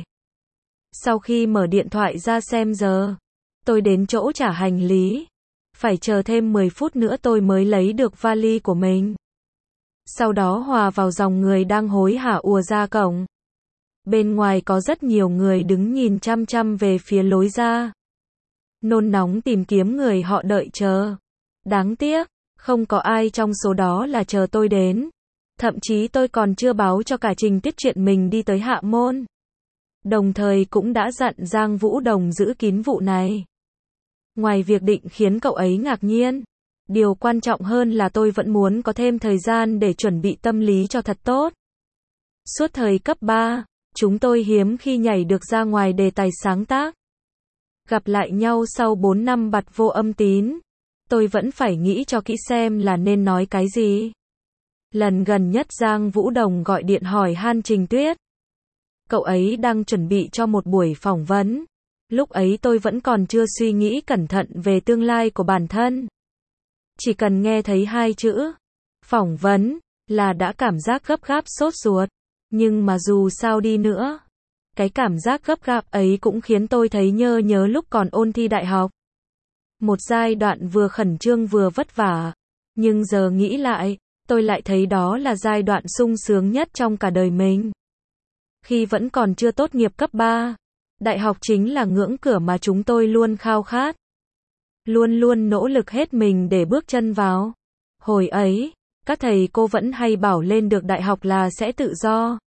Sau khi mở điện thoại ra xem giờ, tôi đến chỗ trả hành lý. Phải chờ thêm mười phút nữa tôi mới lấy được vali của mình. Sau đó hòa vào dòng người đang hối hả ùa ra cổng. Bên ngoài có rất nhiều người đứng nhìn chăm chăm về phía lối ra. Nôn nóng tìm kiếm người họ đợi chờ. Đáng tiếc, không có ai trong số đó là chờ tôi đến. Thậm chí tôi còn chưa báo cho cả Trình Tiết chuyện mình đi tới Hạ Môn. Đồng thời cũng đã dặn Giang Vũ Đồng giữ kín vụ này. Ngoài việc định khiến cậu ấy ngạc nhiên, điều quan trọng hơn là tôi vẫn muốn có thêm thời gian để chuẩn bị tâm lý cho thật tốt. Suốt thời cấp ba, chúng tôi hiếm khi nhảy được ra ngoài đề tài sáng tác. Gặp lại nhau sau bốn năm bặt vô âm tín, tôi vẫn phải nghĩ cho kỹ xem là nên nói cái gì. Lần gần nhất Giang Vũ Đồng gọi điện hỏi han Trình Tuyết. Cậu ấy đang chuẩn bị cho một buổi phỏng vấn. Lúc ấy tôi vẫn còn chưa suy nghĩ cẩn thận về tương lai của bản thân. Chỉ cần nghe thấy hai chữ phỏng vấn là đã cảm giác gấp gáp sốt ruột. Nhưng mà dù sao đi nữa, cái cảm giác gấp gáp ấy cũng khiến tôi thấy nhớ nhớ lúc còn ôn thi đại học. Một giai đoạn vừa khẩn trương vừa vất vả. Nhưng giờ nghĩ lại, tôi lại thấy đó là giai đoạn sung sướng nhất trong cả đời mình. Khi vẫn còn chưa tốt nghiệp cấp ba, đại học chính là ngưỡng cửa mà chúng tôi luôn khao khát. Luôn luôn nỗ lực hết mình để bước chân vào. Hồi ấy, các thầy cô vẫn hay bảo lên được đại học là sẽ tự do.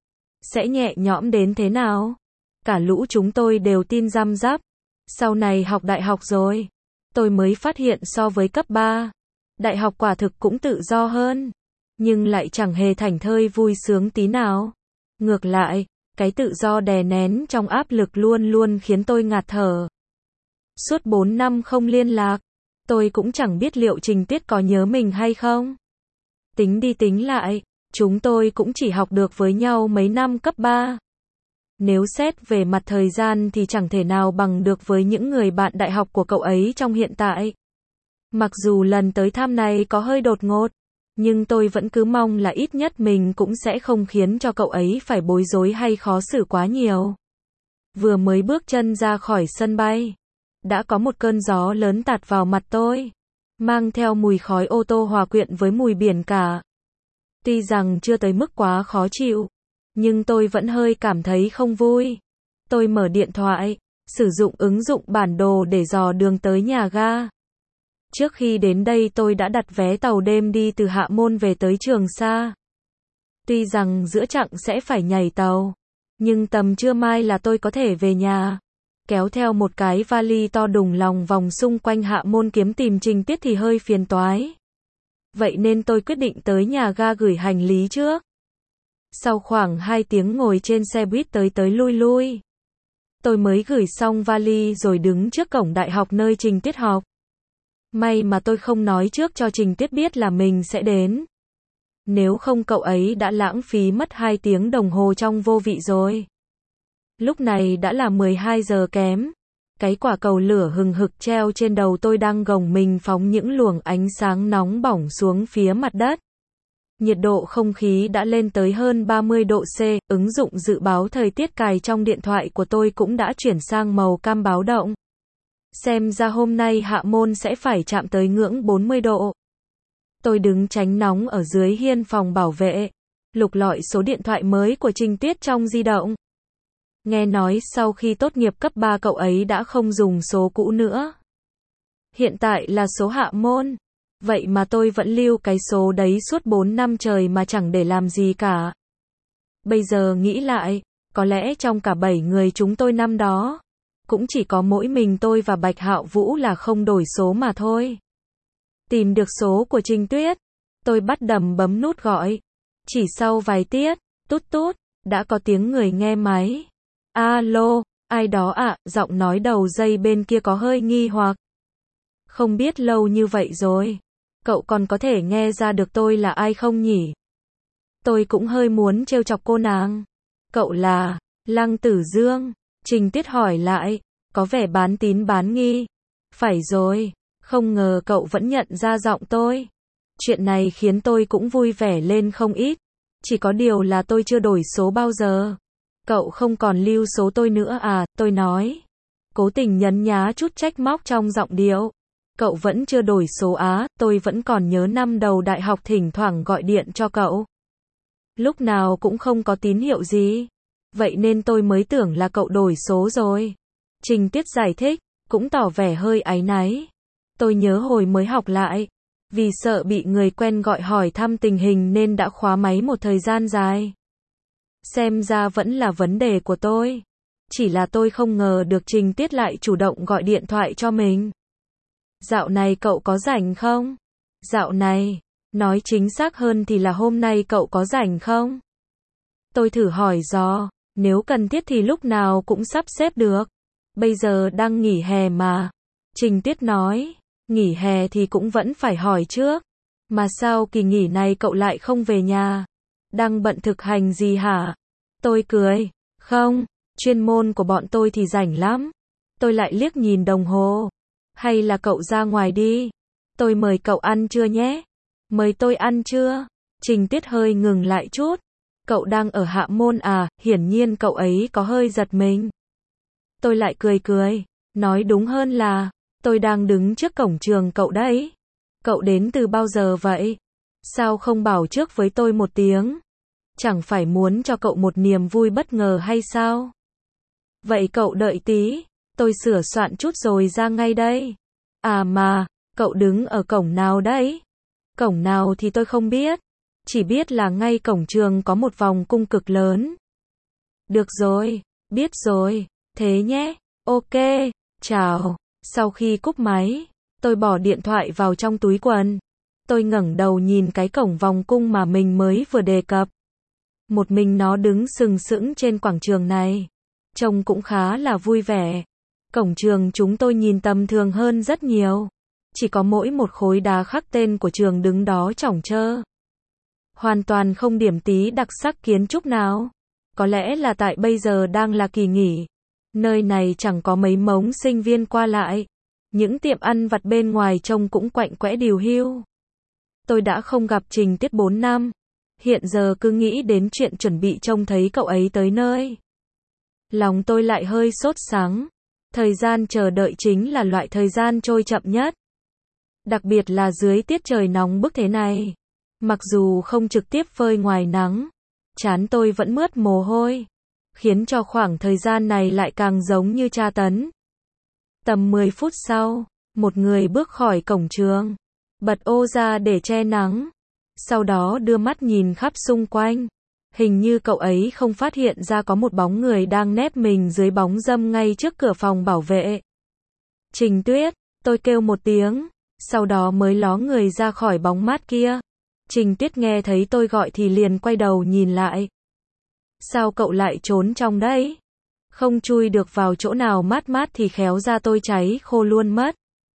Sẽ nhẹ nhõm đến thế nào? Cả lũ chúng tôi đều tin răm rắp. Sau này học đại học rồi, tôi mới phát hiện so với cấp ba, đại học quả thực cũng tự do hơn. Nhưng lại chẳng hề thảnh thơi vui sướng tí nào. Ngược lại, cái tự do đè nén trong áp lực luôn luôn khiến tôi ngạt thở. Suốt bốn năm không liên lạc, tôi cũng chẳng biết liệu Trình Tuyết có nhớ mình hay không. Tính đi tính lại, chúng tôi cũng chỉ học được với nhau mấy năm cấp ba. Nếu xét về mặt thời gian thì chẳng thể nào bằng được với những người bạn đại học của cậu ấy trong hiện tại. Mặc dù lần tới thăm này có hơi đột ngột, nhưng tôi vẫn cứ mong là ít nhất mình cũng sẽ không khiến cho cậu ấy phải bối rối hay khó xử quá nhiều. Vừa mới bước chân ra khỏi sân bay, đã có một cơn gió lớn tạt vào mặt tôi, mang theo mùi khói ô tô hòa quyện với mùi biển cả. Tuy rằng chưa tới mức quá khó chịu, nhưng tôi vẫn hơi cảm thấy không vui. Tôi mở điện thoại, sử dụng ứng dụng bản đồ để dò đường tới nhà ga. Trước khi đến đây tôi đã đặt vé tàu đêm đi từ Hạ Môn về tới Trường Sa. Tuy rằng giữa chặng sẽ phải nhảy tàu, nhưng tầm trưa mai là tôi có thể về nhà. Kéo theo một cái vali to đùng lòng vòng xung quanh Hạ Môn kiếm tìm Trình Tiết thì hơi phiền toái. Vậy nên tôi quyết định tới nhà ga gửi hành lý trước. Sau khoảng hai tiếng ngồi trên xe buýt tới tới lui lui, tôi mới gửi xong vali rồi đứng trước cổng đại học nơi Trình Tiết học. May mà tôi không nói trước cho Trình Tiết biết là mình sẽ đến. Nếu không cậu ấy đã lãng phí mất hai tiếng đồng hồ trong vô vị rồi. Lúc này đã là mười hai giờ kém. Cái quả cầu lửa hừng hực treo trên đầu tôi đang gồng mình phóng những luồng ánh sáng nóng bỏng xuống phía mặt đất. Nhiệt độ không khí đã lên tới hơn ba mươi độ C, ứng dụng dự báo thời tiết cài trong điện thoại của tôi cũng đã chuyển sang màu cam báo động. Xem ra hôm nay Hạ Môn sẽ phải chạm tới ngưỡng bốn mươi độ. Tôi đứng tránh nóng ở dưới hiên phòng bảo vệ, lục lọi số điện thoại mới của Trình Tuyết trong di động. Nghe nói sau khi tốt nghiệp cấp ba cậu ấy đã không dùng số cũ nữa. Hiện tại là số Hạ Môn. Vậy mà tôi vẫn lưu cái số đấy suốt bốn năm trời mà chẳng để làm gì cả. Bây giờ nghĩ lại, có lẽ trong cả bảy người chúng tôi năm đó, cũng chỉ có mỗi mình tôi và Bạch Hạo Vũ là không đổi số mà thôi. Tìm được số của Trình Tuyết, tôi bắt đầm bấm nút gọi. Chỉ sau vài tiết, tút tút, đã có tiếng người nghe máy. Alo, ai đó ạ? Giọng nói đầu dây bên kia có hơi nghi hoặc. Không biết lâu như vậy rồi, cậu còn có thể nghe ra được tôi là ai không nhỉ? Tôi cũng hơi muốn trêu chọc cô nàng. Cậu là Lăng Tử Dương? Trình Tuyết hỏi lại, có vẻ bán tín bán nghi. Phải rồi, không ngờ cậu vẫn nhận ra giọng tôi. Chuyện này khiến tôi cũng vui vẻ lên không ít. Chỉ có điều là tôi chưa đổi số bao giờ. Cậu không còn lưu số tôi nữa à? Tôi nói, cố tình nhấn nhá chút trách móc trong giọng điệu. Cậu vẫn chưa đổi số á? Tôi vẫn còn nhớ năm đầu đại học thỉnh thoảng gọi điện cho cậu. Lúc nào cũng không có tín hiệu gì. vậy nên tôi mới tưởng là cậu đổi số rồi. Trình Tuyết giải thích, cũng tỏ vẻ hơi áy náy. Tôi nhớ hồi mới học lại, vì sợ bị người quen gọi hỏi thăm tình hình nên đã khóa máy một thời gian dài. Xem ra vẫn là vấn đề của tôi. Chỉ là tôi không ngờ được Trình Tuyết lại chủ động gọi điện thoại cho mình. Dạo này cậu có rảnh không? Dạo này, nói chính xác hơn thì là hôm nay cậu có rảnh không? Tôi thử hỏi dò, nếu cần thiết thì lúc nào cũng sắp xếp được. Bây giờ đang nghỉ hè mà. Trình Tuyết nói, nghỉ hè thì cũng vẫn phải hỏi trước. Mà sao kỳ nghỉ này cậu lại không về nhà? Đang bận thực hành gì hả? Tôi cười, không, chuyên môn của bọn tôi thì rảnh lắm. Tôi lại liếc nhìn đồng hồ. Hay là cậu ra ngoài đi. Tôi mời cậu ăn trưa nhé. Mời tôi ăn trưa. Trình Tuyết hơi ngừng lại chút. Cậu đang ở Hạ Môn à? Hiển nhiên cậu ấy có hơi giật mình. Tôi lại cười cười. Nói đúng hơn là, tôi đang đứng trước cổng trường cậu đấy. Cậu đến từ bao giờ vậy? Sao không bảo trước với tôi một tiếng? Chẳng phải muốn cho cậu một niềm vui bất ngờ hay sao? Vậy cậu đợi tí. Tôi sửa soạn chút rồi ra ngay đây. À mà, cậu đứng ở cổng nào đấy? Cổng nào thì tôi không biết. Chỉ biết là ngay cổng trường có một vòng cung cực lớn. Được rồi, biết rồi. Thế nhé. Ok, chào. Sau khi cúp máy, tôi bỏ điện thoại vào trong túi quần. Tôi ngẩng đầu nhìn cái cổng vòng cung mà mình mới vừa đề cập. Một mình nó đứng sừng sững trên quảng trường này. Trông cũng khá là vui vẻ. Cổng trường chúng tôi nhìn tầm thường hơn rất nhiều. Chỉ có mỗi một khối đá khắc tên của trường đứng đó chỏng chơ. Hoàn toàn không điểm tí đặc sắc kiến trúc nào. Có lẽ là tại bây giờ đang là kỳ nghỉ. Nơi này chẳng có mấy mống sinh viên qua lại. Những tiệm ăn vặt bên ngoài trông cũng quạnh quẽ điều hưu. Tôi đã không gặp Trình Tuyết bốn năm. Hiện giờ cứ nghĩ đến chuyện chuẩn bị trông thấy cậu ấy tới nơi. Lòng tôi lại hơi sốt sắng. Thời gian chờ đợi chính là loại thời gian trôi chậm nhất. Đặc biệt là dưới tiết trời nóng bức thế này. Mặc dù không trực tiếp phơi ngoài nắng, trán tôi vẫn mướt mồ hôi, khiến cho khoảng thời gian này lại càng giống như tra tấn. Tầm mười phút sau, một người bước khỏi cổng trường, bật ô ra để che nắng, sau đó đưa mắt nhìn khắp xung quanh. Hình như cậu ấy không phát hiện ra có một bóng người đang nép mình dưới bóng râm ngay trước cửa phòng bảo vệ. Trình Tuyết, tôi kêu một tiếng, sau đó mới ló người ra khỏi bóng mát kia. Trình Tuyết nghe thấy tôi gọi thì liền quay đầu nhìn lại. Sao cậu lại trốn trong đấy? Không chui được vào chỗ nào mát mát thì khéo ra tôi cháy khô luôn mất.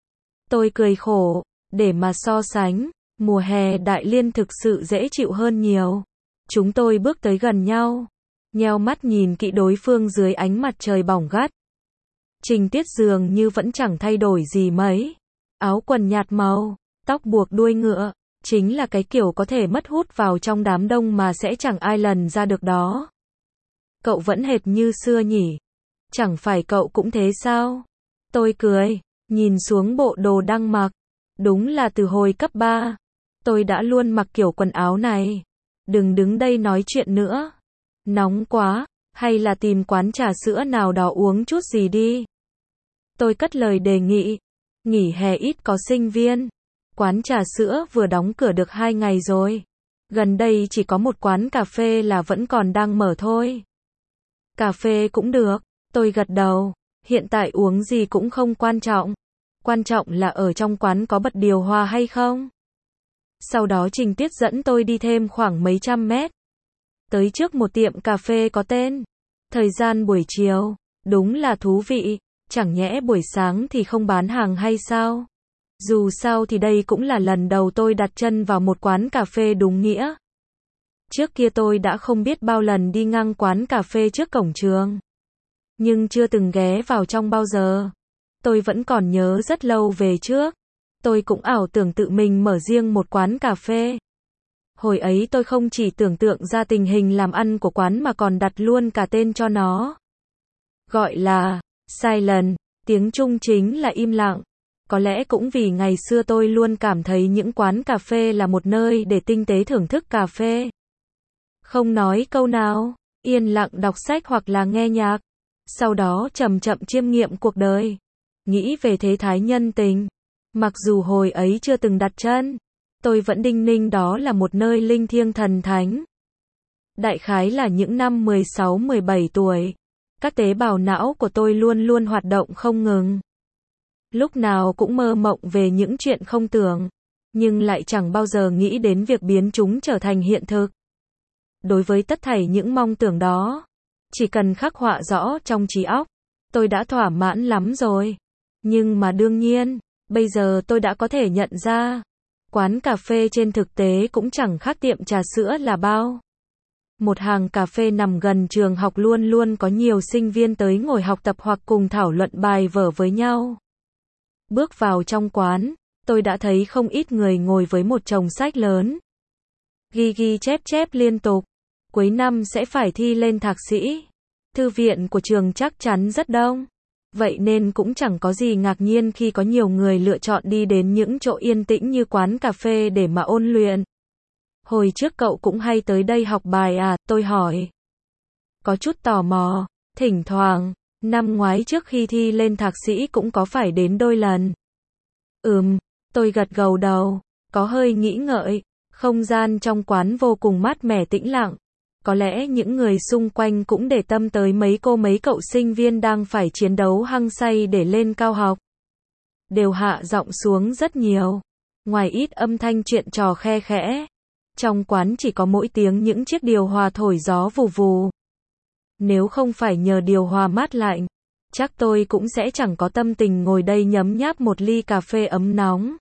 Tôi cười khổ, để mà so sánh, mùa hè Đại Liên thực sự dễ chịu hơn nhiều. Chúng tôi bước tới gần nhau, nheo mắt nhìn kỹ đối phương dưới ánh mặt trời bỏng gắt. Trình Tuyết dường như vẫn chẳng thay đổi gì mấy. Áo quần nhạt màu, tóc buộc đuôi ngựa, chính là cái kiểu có thể mất hút vào trong đám đông mà sẽ chẳng ai lần ra được đó. Cậu vẫn hệt như xưa nhỉ? Chẳng phải cậu cũng thế sao? Tôi cười, nhìn xuống bộ đồ đang mặc. Đúng là từ hồi cấp ba, tôi đã luôn mặc kiểu quần áo này. Đừng đứng đây nói chuyện nữa. Nóng quá, hay là tìm quán trà sữa nào đó uống chút gì đi. Tôi cất lời đề nghị. Nghỉ hè ít có sinh viên. Quán trà sữa vừa đóng cửa được hai ngày rồi. Gần đây chỉ có một quán cà phê là vẫn còn đang mở thôi. Cà phê cũng được. Tôi gật đầu. Hiện tại uống gì cũng không quan trọng. Quan trọng là ở trong quán có bật điều hòa hay không. Sau đó Trình Tuyết dẫn tôi đi thêm khoảng mấy trăm mét. Tới trước một tiệm cà phê có tên. Thời gian buổi chiều. Đúng là thú vị. Chẳng nhẽ buổi sáng thì không bán hàng hay sao? Dù sao thì đây cũng là lần đầu tôi đặt chân vào một quán cà phê đúng nghĩa. Trước kia tôi đã không biết bao lần đi ngang quán cà phê trước cổng trường. Nhưng chưa từng ghé vào trong bao giờ. Tôi vẫn còn nhớ rất lâu về trước. Tôi cũng ảo tưởng tự mình mở riêng một quán cà phê. Hồi ấy tôi không chỉ tưởng tượng ra tình hình làm ăn của quán mà còn đặt luôn cả tên cho nó. Gọi là Silent, tiếng Trung chính là im lặng. Có lẽ cũng vì ngày xưa tôi luôn cảm thấy những quán cà phê là một nơi để tinh tế thưởng thức cà phê. Không nói câu nào, yên lặng đọc sách hoặc là nghe nhạc. Sau đó chậm chậm chiêm nghiệm cuộc đời. Nghĩ về thế thái nhân tình. Mặc dù hồi ấy chưa từng đặt chân, tôi vẫn đinh ninh đó là một nơi linh thiêng thần thánh. Đại khái là những năm mười sáu mười bảy tuổi, các tế bào não của tôi luôn luôn hoạt động không ngừng. Lúc nào cũng mơ mộng về những chuyện không tưởng, nhưng lại chẳng bao giờ nghĩ đến việc biến chúng trở thành hiện thực. Đối với tất thảy những mong tưởng đó, chỉ cần khắc họa rõ trong trí óc, tôi đã thỏa mãn lắm rồi. Nhưng mà đương nhiên, bây giờ tôi đã có thể nhận ra, quán cà phê trên thực tế cũng chẳng khác tiệm trà sữa là bao. Một hàng cà phê nằm gần trường học luôn luôn có nhiều sinh viên tới ngồi học tập hoặc cùng thảo luận bài vở với nhau. Bước vào trong quán, tôi đã thấy không ít người ngồi với một chồng sách lớn. Ghi ghi chép chép liên tục. Cuối năm sẽ phải thi lên thạc sĩ. Thư viện của trường chắc chắn rất đông. Vậy nên cũng chẳng có gì ngạc nhiên khi có nhiều người lựa chọn đi đến những chỗ yên tĩnh như quán cà phê để mà ôn luyện. Hồi trước cậu cũng hay tới đây học bài à, tôi hỏi. Có chút tò mò, thỉnh thoảng, năm ngoái trước khi thi lên thạc sĩ cũng có phải đến đôi lần. Ừm, tôi gật gđầu đầu, có hơi nghĩ ngợi, không gian trong quán vô cùng mát mẻ tĩnh lặng. Có lẽ những người xung quanh cũng để tâm tới mấy cô mấy cậu sinh viên đang phải chiến đấu hăng say để lên cao học. Đều hạ giọng xuống rất nhiều, ngoài ít âm thanh chuyện trò khe khẽ. Trong quán chỉ có mỗi tiếng những chiếc điều hòa thổi gió vù vù. Nếu không phải nhờ điều hòa mát lạnh, chắc tôi cũng sẽ chẳng có tâm tình ngồi đây nhấm nháp một ly cà phê ấm nóng.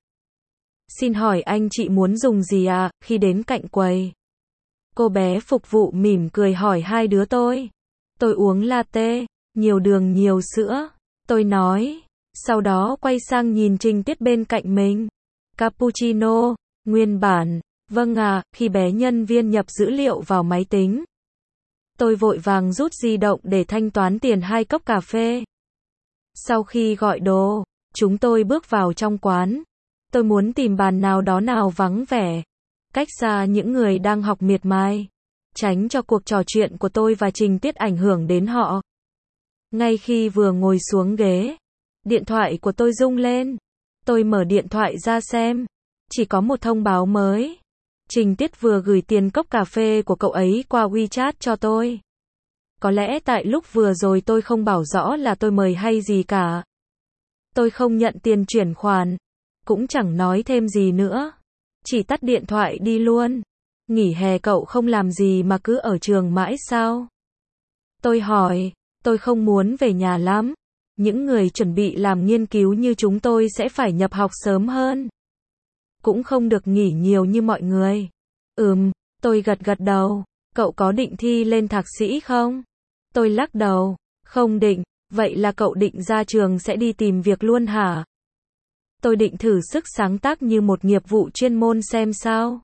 Xin hỏi anh chị muốn dùng gì ạ? À? Khi đến cạnh quầy, cô bé phục vụ mỉm cười hỏi hai đứa tôi. Tôi uống latte, nhiều đường nhiều sữa, tôi nói. Sau đó quay sang nhìn Trình Tiết bên cạnh mình. Cappuccino, nguyên bản. Vâng à, khi bé nhân viên nhập dữ liệu vào máy tính. Tôi vội vàng rút di động để thanh toán tiền hai cốc cà phê. Sau khi gọi đồ, chúng tôi bước vào trong quán. Tôi muốn tìm bàn nào đó nào vắng vẻ, cách xa những người đang học miệt mài, tránh cho cuộc trò chuyện của tôi và Trình Tiết ảnh hưởng đến họ. Ngay khi vừa ngồi xuống ghế, điện thoại của tôi rung lên. Tôi mở điện thoại ra xem, chỉ có một thông báo mới. Trình Tiết vừa gửi tiền cốc cà phê của cậu ấy qua WeChat cho tôi. Có lẽ tại lúc vừa rồi tôi không bảo rõ là tôi mời hay gì cả. Tôi không nhận tiền chuyển khoản, cũng chẳng nói thêm gì nữa. Chỉ tắt điện thoại đi luôn. Nghỉ hè cậu không làm gì mà cứ ở trường mãi sao? Tôi hỏi, tôi không muốn về nhà lắm. Những người chuẩn bị làm nghiên cứu như chúng tôi sẽ phải nhập học sớm hơn. Cũng không được nghỉ nhiều như mọi người. Ừm, tôi gật gật đầu. Cậu có định thi lên thạc sĩ không? Tôi lắc đầu. Không định. Vậy là cậu định ra trường sẽ đi tìm việc luôn hả? Tôi định thử sức sáng tác như một nghiệp vụ chuyên môn xem sao.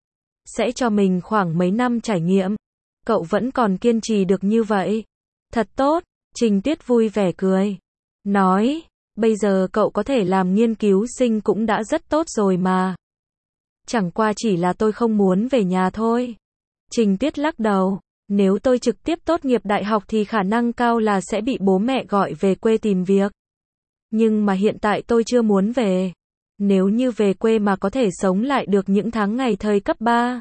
Sẽ cho mình khoảng mấy năm trải nghiệm. Cậu vẫn còn kiên trì được như vậy. Thật tốt. Trình Tiết vui vẻ cười. Nói, bây giờ cậu có thể làm nghiên cứu sinh cũng đã rất tốt rồi mà. Chẳng qua chỉ là tôi không muốn về nhà thôi. Trình Tiết lắc đầu. Nếu tôi trực tiếp tốt nghiệp đại học thì khả năng cao là sẽ bị bố mẹ gọi về quê tìm việc. Nhưng mà hiện tại tôi chưa muốn về. Nếu như về quê mà có thể sống lại được những tháng ngày thời cấp ba,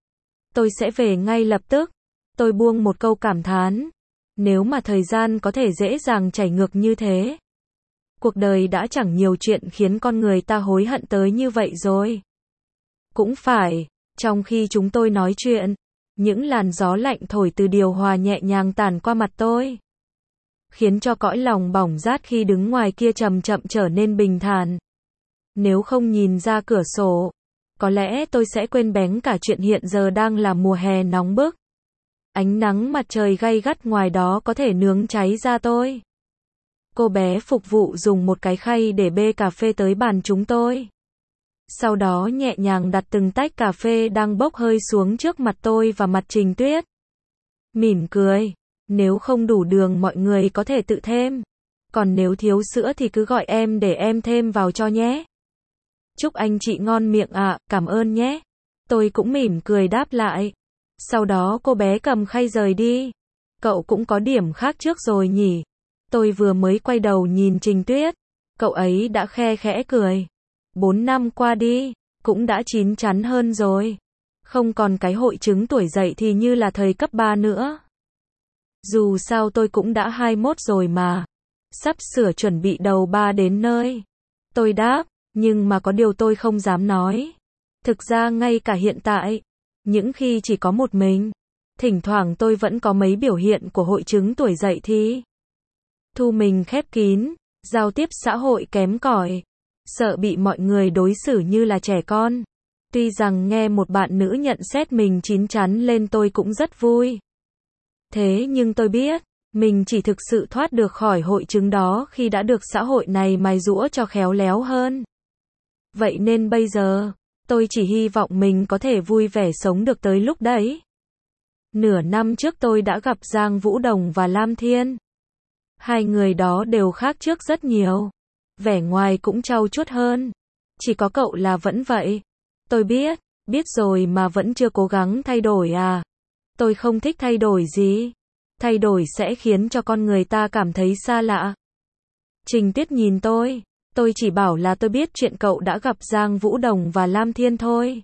tôi sẽ về ngay lập tức. Tôi buông một câu cảm thán. Nếu mà thời gian có thể dễ dàng chảy ngược như thế. Cuộc đời đã chẳng nhiều chuyện khiến con người ta hối hận tới như vậy rồi. Cũng phải, trong khi chúng tôi nói chuyện, những làn gió lạnh thổi từ điều hòa nhẹ nhàng tản qua mặt tôi, khiến cho cõi lòng bỏng rát khi đứng ngoài kia chậm chậm trở nên bình thản. Nếu không nhìn ra cửa sổ, có lẽ tôi sẽ quên bén cả chuyện hiện giờ đang là mùa hè nóng bức. Ánh nắng mặt trời gay gắt ngoài đó có thể nướng cháy da tôi. Cô bé phục vụ dùng một cái khay để bê cà phê tới bàn chúng tôi. Sau đó nhẹ nhàng đặt từng tách cà phê đang bốc hơi xuống trước mặt tôi và mặt Trình Tuyết. Mỉm cười. Nếu không đủ đường mọi người có thể tự thêm. Còn nếu thiếu sữa thì cứ gọi em để em thêm vào cho nhé. Chúc anh chị ngon miệng ạ, à, cảm ơn nhé. Tôi cũng mỉm cười đáp lại. Sau đó cô bé cầm khay rời đi. Cậu cũng có điểm khác trước rồi nhỉ? Tôi vừa mới quay đầu nhìn Trình Tuyết. Cậu ấy đã khe khẽ cười. Bốn năm qua đi, cũng đã chín chắn hơn rồi. Không còn cái hội chứng tuổi dậy thì như là thời cấp ba nữa. Dù sao tôi cũng đã hai mươi mốt rồi mà. Sắp sửa chuẩn bị đầu ba đến nơi. Tôi đáp, nhưng mà có điều tôi không dám nói. Thực ra ngay cả hiện tại, những khi chỉ có một mình, thỉnh thoảng tôi vẫn có mấy biểu hiện của hội chứng tuổi dậy thì. Thu mình khép kín, giao tiếp xã hội kém cỏi, sợ bị mọi người đối xử như là trẻ con. Tuy rằng nghe một bạn nữ nhận xét mình chín chắn lên tôi cũng rất vui. Thế nhưng tôi biết, mình chỉ thực sự thoát được khỏi hội chứng đó khi đã được xã hội này mài giũa cho khéo léo hơn. Vậy nên bây giờ, tôi chỉ hy vọng mình có thể vui vẻ sống được tới lúc đấy. Nửa năm trước tôi đã gặp Giang Vũ Đồng và Lam Thiên. Hai người đó đều khác trước rất nhiều. Vẻ ngoài cũng trau chuốt hơn. Chỉ có cậu là vẫn vậy. Tôi biết, biết rồi mà vẫn chưa cố gắng thay đổi à. Tôi không thích thay đổi gì. Thay đổi sẽ khiến cho con người ta cảm thấy xa lạ. Trình Tuyết nhìn tôi. Tôi chỉ bảo là tôi biết chuyện cậu đã gặp Giang Vũ Đồng và Lam Thiên thôi.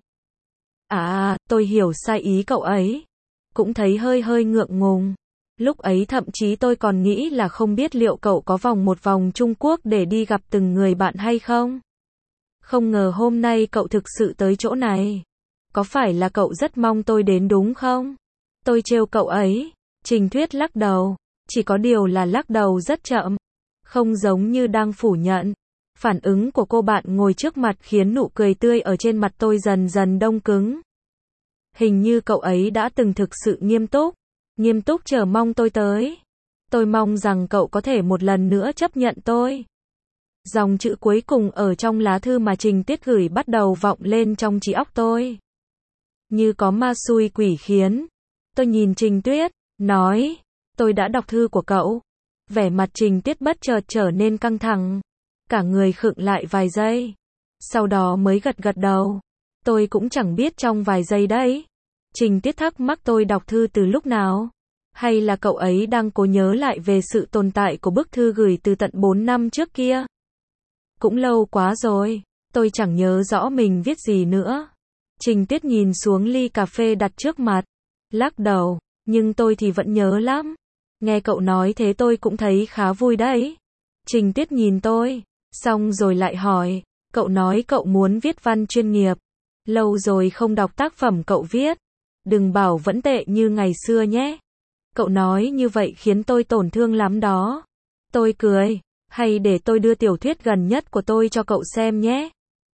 À, tôi hiểu sai ý cậu ấy. Cũng thấy hơi hơi ngượng ngùng. Lúc ấy thậm chí tôi còn nghĩ là không biết liệu cậu có vòng một vòng Trung Quốc để đi gặp từng người bạn hay không. Không ngờ hôm nay cậu thực sự tới chỗ này. Có phải là cậu rất mong tôi đến đúng không? Tôi trêu cậu ấy. Trình Tuyết lắc đầu. Chỉ có điều là lắc đầu rất chậm. Không giống như đang phủ nhận. Phản ứng của cô bạn ngồi trước mặt khiến nụ cười tươi ở trên mặt tôi dần dần đông cứng. Hình như cậu ấy đã từng thực sự nghiêm túc. Nghiêm túc chờ mong tôi tới. Tôi mong rằng cậu có thể một lần nữa chấp nhận tôi. Dòng chữ cuối cùng ở trong lá thư mà Trình Tuyết gửi bắt đầu vọng lên trong trí óc tôi. Như có ma xui quỷ khiến. Tôi nhìn Trình Tuyết, nói, tôi đã đọc thư của cậu. Vẻ mặt Trình Tuyết bất chợt trở nên căng thẳng. Cả người khựng lại vài giây. Sau đó mới gật gật đầu. Tôi cũng chẳng biết trong vài giây đấy. Trình Tuyết thắc mắc tôi đọc thư từ lúc nào. Hay là cậu ấy đang cố nhớ lại về sự tồn tại của bức thư gửi từ tận bốn năm trước kia. Cũng lâu quá rồi. Tôi chẳng nhớ rõ mình viết gì nữa. Trình Tuyết nhìn xuống ly cà phê đặt trước mặt. Lắc đầu. Nhưng tôi thì vẫn nhớ lắm. Nghe cậu nói thế tôi cũng thấy khá vui đấy. Trình Tuyết nhìn tôi. Xong rồi lại hỏi. Cậu nói cậu muốn viết văn chuyên nghiệp. Lâu rồi không đọc tác phẩm cậu viết. Đừng bảo vẫn tệ như ngày xưa nhé. Cậu nói như vậy khiến tôi tổn thương lắm đó. Tôi cười. Hay để tôi đưa tiểu thuyết gần nhất của tôi cho cậu xem nhé.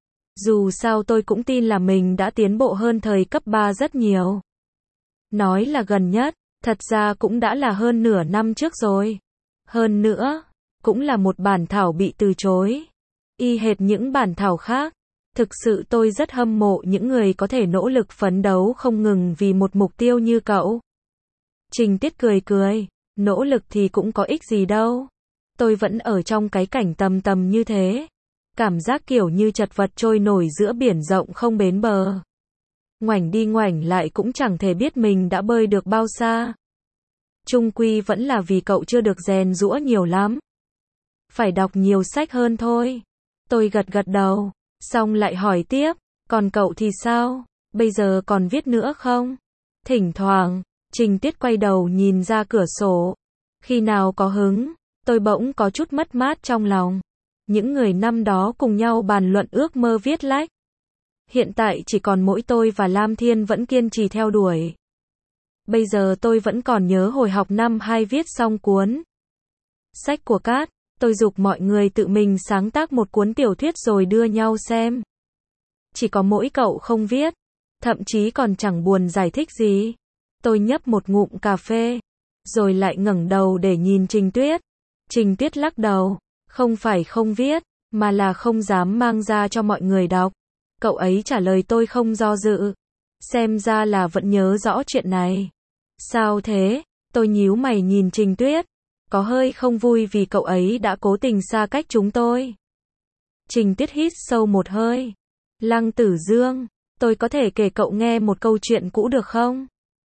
Dù sao tôi cũng tin là mình đã tiến bộ hơn thời cấp ba rất nhiều. Nói là gần nhất, thật ra cũng đã là hơn nửa năm trước rồi. Hơn nữa, cũng là một bản thảo bị từ chối. Y hệt những bản thảo khác. Thực sự tôi rất hâm mộ những người có thể nỗ lực phấn đấu không ngừng vì một mục tiêu như cậu. Trình Tuyết cười cười. Nỗ lực thì cũng có ích gì đâu. Tôi vẫn ở trong cái cảnh tầm tầm như thế. Cảm giác kiểu như chật vật trôi nổi giữa biển rộng không bến bờ. Ngoảnh đi ngoảnh lại cũng chẳng thể biết mình đã bơi được bao xa. Chung quy vẫn là vì cậu chưa được rèn giũa nhiều lắm. Phải đọc nhiều sách hơn thôi. Tôi gật gật đầu. Xong lại hỏi tiếp. Còn cậu thì sao? Bây giờ còn viết nữa không? Thỉnh thoảng, Trình Tuyết quay đầu nhìn ra cửa sổ. Khi nào có hứng, tôi bỗng có chút mất mát trong lòng. Những người năm đó cùng nhau bàn luận ước mơ viết lách. Hiện tại chỉ còn mỗi tôi và Lam Thiên vẫn kiên trì theo đuổi. Bây giờ tôi vẫn còn nhớ hồi học năm hai viết xong cuốn sách của Cát. Tôi giục mọi người tự mình sáng tác một cuốn tiểu thuyết rồi đưa nhau xem. Chỉ có mỗi cậu không viết. Thậm chí còn chẳng buồn giải thích gì. Tôi nhấp một ngụm cà phê. Rồi lại ngẩng đầu để nhìn Trình Tuyết. Trình Tuyết lắc đầu. Không phải không viết, mà là không dám mang ra cho mọi người đọc. Cậu ấy trả lời tôi không do dự. Xem ra là vẫn nhớ rõ chuyện này. Sao thế? Tôi nhíu mày nhìn Trình Tuyết. Có hơi không vui vì cậu ấy đã cố tình xa cách chúng tôi. Trình Tuyết hít sâu một hơi. Lăng Tử Dương, tôi có thể kể cậu nghe một câu chuyện cũ được không?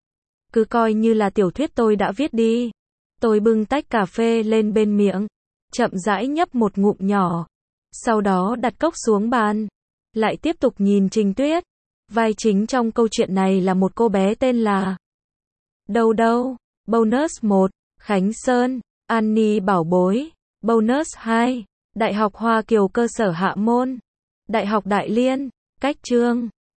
Cứ coi như là tiểu thuyết tôi đã viết đi. Tôi bưng tách cà phê lên bên miệng, chậm rãi nhấp một ngụm nhỏ. Sau đó đặt cốc xuống bàn. Lại tiếp tục nhìn Trình Tuyết. Vai chính trong câu chuyện này là một cô bé tên là Đâu Đâu. Bonus một. Khánh Sơn. Annie Bảo Bối. Bonus hai. Đại học Hoa Kiều cơ sở Hạ Môn. Đại học Đại Liên. Cách chương